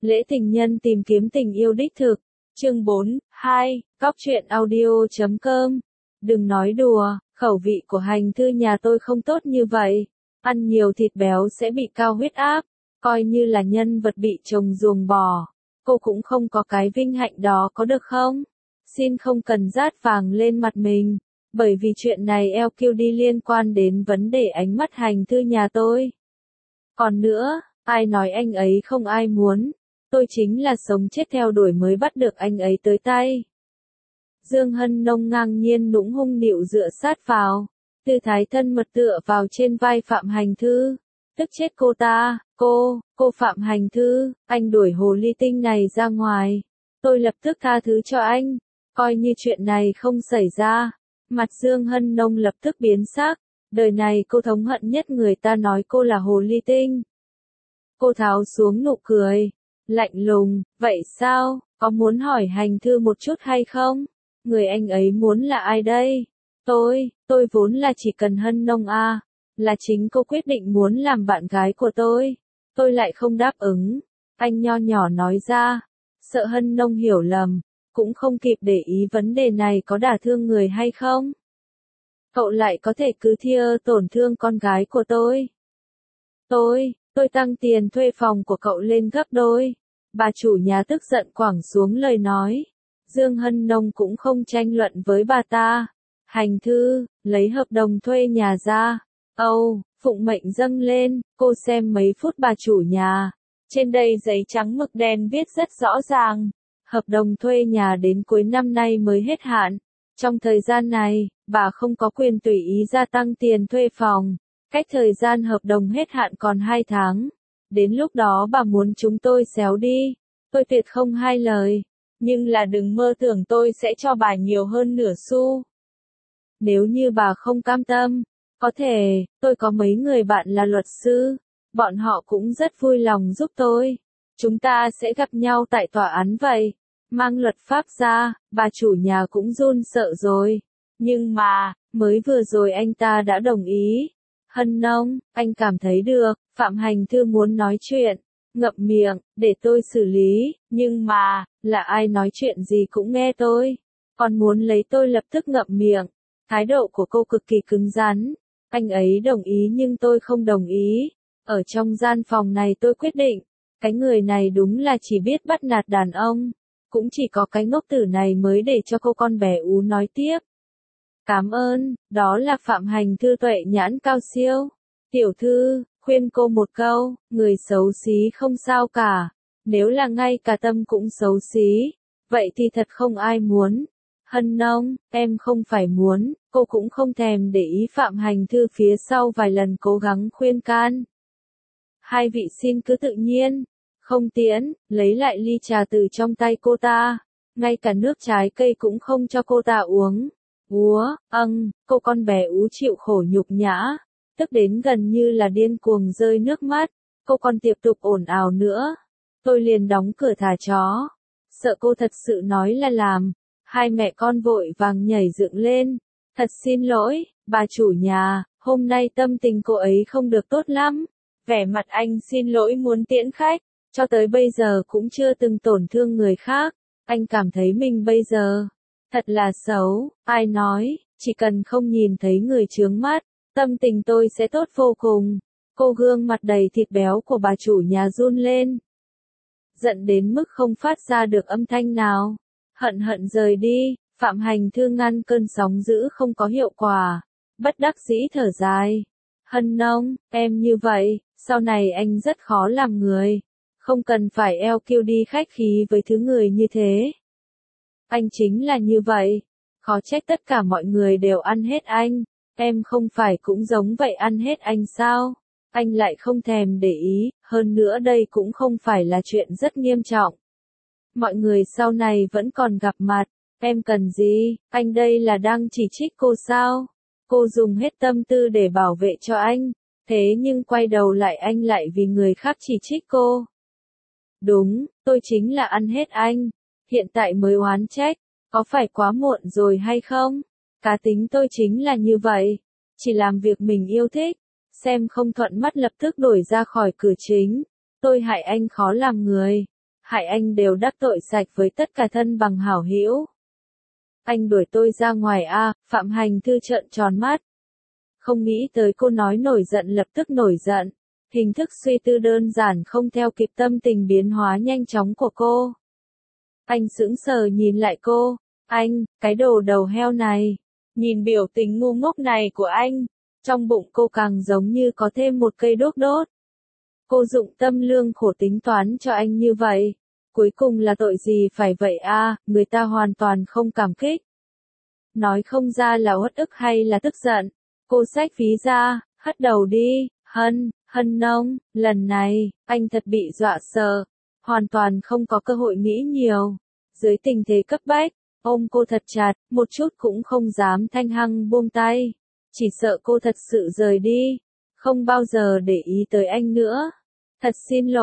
Lễ tình nhân tìm kiếm tình yêu đích thực. Chương 4, 2, Cóc truyện audio.com. Đừng nói đùa, khẩu vị của hành thư nhà tôi không tốt như vậy. Ăn nhiều thịt béo sẽ bị cao huyết áp, coi như là nhân vật bị chồng ruồng bỏ. Cô cũng không có cái vinh hạnh đó có được không? Xin không cần rát vàng lên mặt mình, bởi vì chuyện này LQD liên quan đến vấn đề ánh mắt hành thư nhà tôi. Còn nữa, ai nói anh ấy không ai muốn, tôi chính là sống chết theo đuổi mới bắt được anh ấy tới tay. Dương Hân Nông ngang nhiên nũng hung nịu dựa sát vào, tư thái thân mật tựa vào trên vai Phạm Hành Thư, tức chết cô ta. Cô Phạm Hành Thư, anh đuổi hồ ly tinh này ra ngoài, tôi lập tức tha thứ cho anh, coi như chuyện này không xảy ra. Mặt Dương Hân Nông lập tức biến sắc, đời này cô thống hận nhất người ta nói cô là hồ ly tinh. Cô tháo xuống nụ cười, lạnh lùng, vậy sao, có muốn hỏi Hành Thư một chút hay không? Người anh ấy muốn là ai đây? Tôi vốn là chỉ cần Hân Nông à, là chính cô quyết định muốn làm bạn gái của tôi lại không đáp ứng. Anh nho nhỏ nói ra, sợ Hân Nông hiểu lầm, cũng không kịp để ý vấn đề này có đả thương người hay không. Cậu lại có thể cứ thia tổn thương con gái của tôi. Tôi tăng tiền thuê phòng của cậu lên gấp đôi. Bà chủ nhà tức giận quẳng xuống lời nói. Dương Hân Nông cũng không tranh luận với bà ta. Hành Thư, lấy hợp đồng thuê nhà ra. Phụng mệnh dâng lên, cô xem mấy phút bà chủ nhà. Trên đây giấy trắng mực đen viết rất rõ ràng. Hợp đồng thuê nhà đến cuối năm nay mới hết hạn. Trong thời gian này, bà không có quyền tùy ý gia tăng tiền thuê phòng. Cách thời gian hợp đồng hết hạn còn 2 tháng. Đến lúc đó bà muốn chúng tôi xéo đi. Tôi tuyệt không hai lời. Nhưng là đừng mơ tưởng tôi sẽ cho bà nhiều hơn nửa xu. Nếu như bà không cam tâm, có thể, tôi có mấy người bạn là luật sư. Bọn họ cũng rất vui lòng giúp tôi. Chúng ta sẽ gặp nhau tại tòa án vậy. Mang luật pháp ra, bà chủ nhà cũng run sợ rồi. Nhưng mà, mới vừa rồi anh ta đã đồng ý. Hân Nông, anh cảm thấy được, Phạm Hành Thư muốn nói chuyện. Ngậm miệng, để tôi xử lý, nhưng mà, là ai nói chuyện gì cũng nghe tôi. Còn muốn lấy tôi lập tức ngậm miệng. Thái độ của cô cực kỳ cứng rắn. Anh ấy đồng ý nhưng tôi không đồng ý. Ở trong gian phòng này tôi quyết định, cái người này đúng là chỉ biết bắt nạt đàn ông. Cũng chỉ có cái ngốc tử này mới để cho cô con bé ú nói tiếp. Cảm ơn, đó là Phạm Hành Thư tuệ nhãn cao siêu. Tiểu thư, khuyên cô một câu, người xấu xí không sao cả. Nếu là ngay cả tâm cũng xấu xí, vậy thì thật không ai muốn. Hân Nông, em không phải muốn, cô cũng không thèm để ý Phạm Hành Thư phía sau vài lần cố gắng khuyên can. Hai vị xin cứ tự nhiên. Không tiễn, lấy lại ly trà từ trong tay cô ta. Ngay cả nước trái cây cũng không cho cô ta uống. Cô con bé ú chịu khổ nhục nhã. Tức đến gần như là điên cuồng rơi nước mắt. Cô còn tiếp tục ồn ào nữa. Tôi liền đóng cửa thả chó. Sợ cô thật sự nói là làm. Hai mẹ con vội vàng nhảy dựng lên. Thật xin lỗi, bà chủ nhà, hôm nay tâm tình cô ấy không được tốt lắm. Vẻ mặt anh xin lỗi muốn tiễn khách. Cho tới bây giờ cũng chưa từng tổn thương người khác. Anh cảm thấy mình bây giờ thật là xấu. Ai nói, chỉ cần không nhìn thấy người chướng mắt, tâm tình tôi sẽ tốt vô cùng. Cô gương mặt đầy thịt béo của bà chủ nhà run lên. Giận đến mức không phát ra được âm thanh nào. Hận rời đi, Phạm Hành Thư ngăn cơn sóng dữ không có hiệu quả. Bất đắc dĩ thở dài. Hân Nông, em như vậy, sau này anh rất khó làm người. Không cần phải LQD khách khí với thứ người như thế. Anh chính là như vậy. Khó trách tất cả mọi người đều ăn hết anh. Em không phải cũng giống vậy ăn hết anh sao? Anh lại không thèm để ý, hơn nữa đây cũng không phải là chuyện rất nghiêm trọng. Mọi người sau này vẫn còn gặp mặt. Em cần gì? Anh đây là đang chỉ trích cô sao? Cô dùng hết tâm tư để bảo vệ cho anh. Thế nhưng quay đầu lại anh lại vì người khác chỉ trích cô. Đúng, tôi chính là ăn hết anh. Hiện tại mới oán trách, có phải quá muộn rồi hay không? Cá tính tôi chính là như vậy. Chỉ làm việc mình yêu thích. Xem không thuận mắt lập tức đổi ra khỏi cửa chính. Tôi hại anh khó làm người. hại anh đều đắc tội sạch với tất cả thân bằng hảo hữu. Anh đuổi tôi ra ngoài a, Phạm Hành Thư trợn tròn mắt. Không nghĩ tới cô nói nổi giận lập tức nổi giận. Hình thức suy tư đơn giản không theo kịp tâm tình biến hóa nhanh chóng của cô. Anh sững sờ nhìn lại cô. Anh, cái đồ đầu heo này. Nhìn biểu tình ngu ngốc này của anh. Trong bụng cô càng giống như có thêm một cây đốt đốt. Cô dụng tâm lương khổ tính toán cho anh như vậy. Cuối cùng là tội gì phải vậy a, người ta hoàn toàn không cảm kích. Nói không ra là uất ức hay là tức giận. Cô xách ví ra, hất đầu đi, Hân Nông, lần này, anh thật bị dọa sợ. Hoàn toàn không có cơ hội nghĩ nhiều. Dưới tình thế cấp bách, ôm cô thật chặt, một chút cũng không dám thanh hăng buông tay. Chỉ sợ cô thật sự rời đi. Không bao giờ để ý tới anh nữa. Thật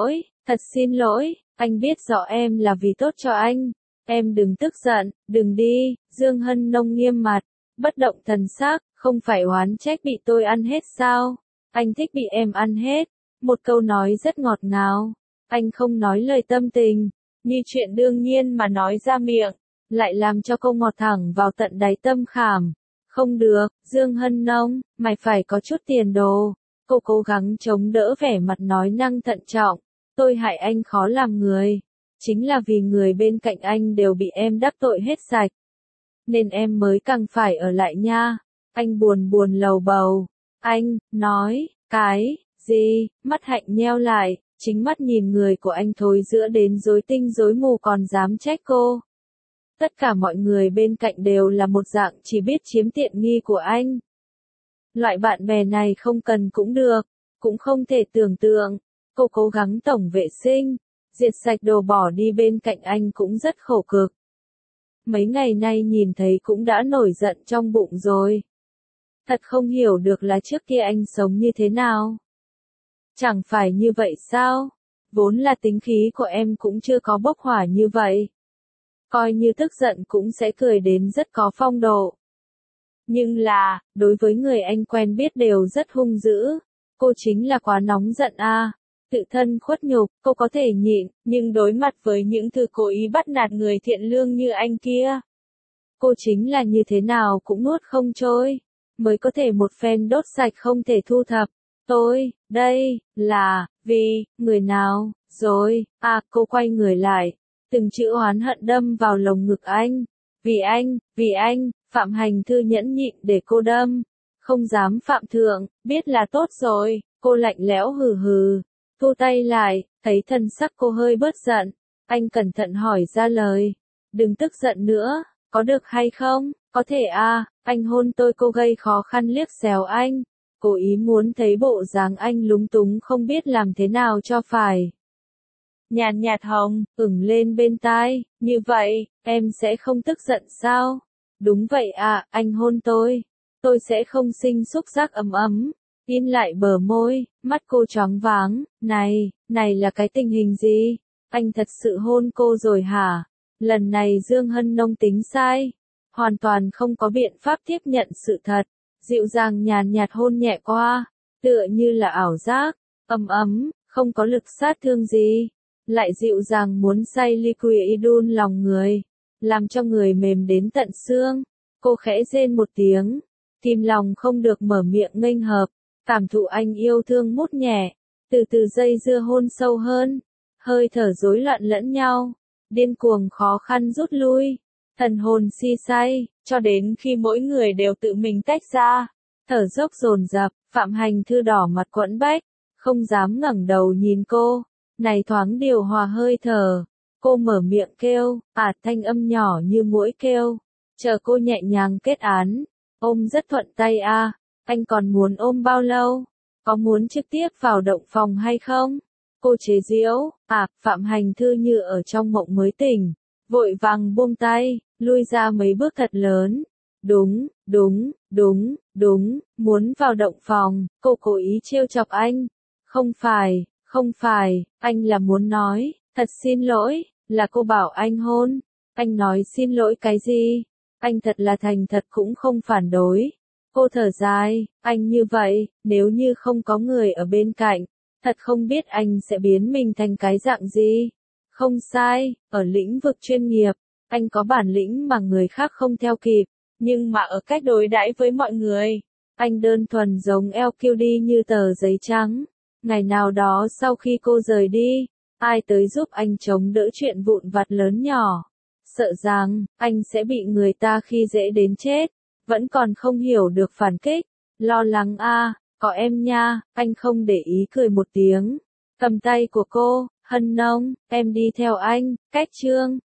xin lỗi, anh biết rõ em là vì tốt cho anh. Em đừng tức giận, đừng đi, Dương Hân Nông nghiêm mặt, bất động thần sắc, không phải oán trách bị tôi ăn hết sao? Anh thích bị em ăn hết. Một câu nói rất ngọt ngào. Anh không nói lời tâm tình, như chuyện đương nhiên mà nói ra miệng, lại làm cho cô ngọt thẳng vào tận đáy tâm khảm. Không được, Dương Hân Nông, mày phải có chút tiền đồ. Cô cố gắng chống đỡ vẻ mặt nói năng thận trọng. Tôi hại anh khó làm người. Chính là vì người bên cạnh anh đều bị em đắc tội hết sạch. Nên em mới càng phải ở lại nha. Anh buồn buồn lầu bầu. Anh, nói, cái, gì, mắt Hạnh nheo lại, chính mắt nhìn người của anh thối giữa đến rối tinh rối mù còn dám trách cô. Tất cả mọi người bên cạnh đều là một dạng chỉ biết chiếm tiện nghi của anh. Loại bạn bè này không cần cũng được, cũng không thể tưởng tượng. Cô cố gắng tổng vệ sinh, diệt sạch đồ bỏ đi bên cạnh anh cũng rất khổ cực. Mấy ngày nay nhìn thấy cũng đã nổi giận trong bụng rồi. Thật không hiểu được là trước kia anh sống như thế nào. Chẳng phải như vậy sao? Vốn là tính khí của em cũng chưa có bốc hỏa như vậy. Coi như tức giận cũng sẽ cười đến rất có phong độ. Nhưng là, đối với người anh quen biết đều rất hung dữ. Cô chính là quá nóng giận a. Tự thân khuất nhục, cô có thể nhịn, nhưng đối mặt với những thứ cố ý bắt nạt người thiện lương như anh kia. Cô chính là như thế nào cũng nuốt không trôi. Mới có thể một phen đốt sạch không thể thu thập. Tôi, đây, là, vì, người nào, rồi, cô quay người lại. Từng chữ oán hận đâm vào lồng ngực anh. Vì anh, Phạm Hành Thư nhẫn nhịn để cô đâm. Không dám phạm thượng, biết là tốt rồi, cô lạnh lẽo hừ hừ. Thu tay lại, thấy thân sắc cô hơi bớt giận. Anh cẩn thận hỏi ra lời. Đừng tức giận nữa, có được hay không? Có thể anh hôn tôi. Cô gây khó khăn liếc xéo anh. Cố ý muốn thấy bộ dáng anh lúng túng không biết làm thế nào cho phải. Nhàn nhạt hồng, ửng lên bên tai, như vậy, em sẽ không tức giận sao? Đúng vậy anh hôn tôi. Tôi sẽ không sinh xúc giác ấm ấm. In lại bờ môi, mắt cô choáng váng, này là cái tình hình gì? Anh thật sự hôn cô rồi hả? Lần này Dương Hân Nông tính sai. Hoàn toàn không có biện pháp tiếp nhận sự thật. Dịu dàng nhàn nhạt hôn nhẹ qua, tựa như là ảo giác, ấm ấm, không có lực sát thương gì. Lại dịu dàng muốn say liquidun lòng người, làm cho người mềm đến tận xương. Cô khẽ rên một tiếng, kìm lòng không được mở miệng nghênh hợp, cảm thụ anh yêu thương mút nhẹ, từ từ dây dưa hôn sâu hơn, hơi thở rối loạn lẫn nhau, điên cuồng khó khăn rút lui, thần hồn si say, cho đến khi mỗi người đều tự mình tách ra, thở dốc dồn dập. Phạm Hành Thư đỏ mặt quẫn bách, không dám ngẩng đầu nhìn cô. Này thoáng điều hòa hơi thở, cô mở miệng kêu, thanh âm nhỏ như muỗi kêu, chờ cô nhẹ nhàng kết án, ôm rất thuận tay anh còn muốn ôm bao lâu, có muốn trực tiếp vào động phòng hay không? Cô chế giễu, Phạm Hành Thư như ở trong mộng mới tỉnh, vội vàng buông tay, lui ra mấy bước thật lớn, đúng, muốn vào động phòng, cô cố ý trêu chọc anh, không phải, anh là muốn nói, thật xin lỗi, là cô bảo anh hôn, anh nói xin lỗi cái gì, anh thật là thành thật cũng không phản đối. Cô thở dài, anh như vậy, nếu như không có người ở bên cạnh, thật không biết anh sẽ biến mình thành cái dạng gì. Không sai, ở lĩnh vực chuyên nghiệp, anh có bản lĩnh mà người khác không theo kịp, nhưng mà ở cách đối đãi với mọi người, anh đơn thuần giống LQD như tờ giấy trắng. Ngày nào đó sau khi cô rời đi, ai tới giúp anh chống đỡ chuyện vụn vặt lớn nhỏ. Sợ rằng, anh sẽ bị người ta khi dễ đến chết, vẫn còn không hiểu được phản kích. Lo lắng a, có em nha, anh không để ý cười một tiếng. Cầm tay của cô, Hân Nông, em đi theo anh, cách Trương.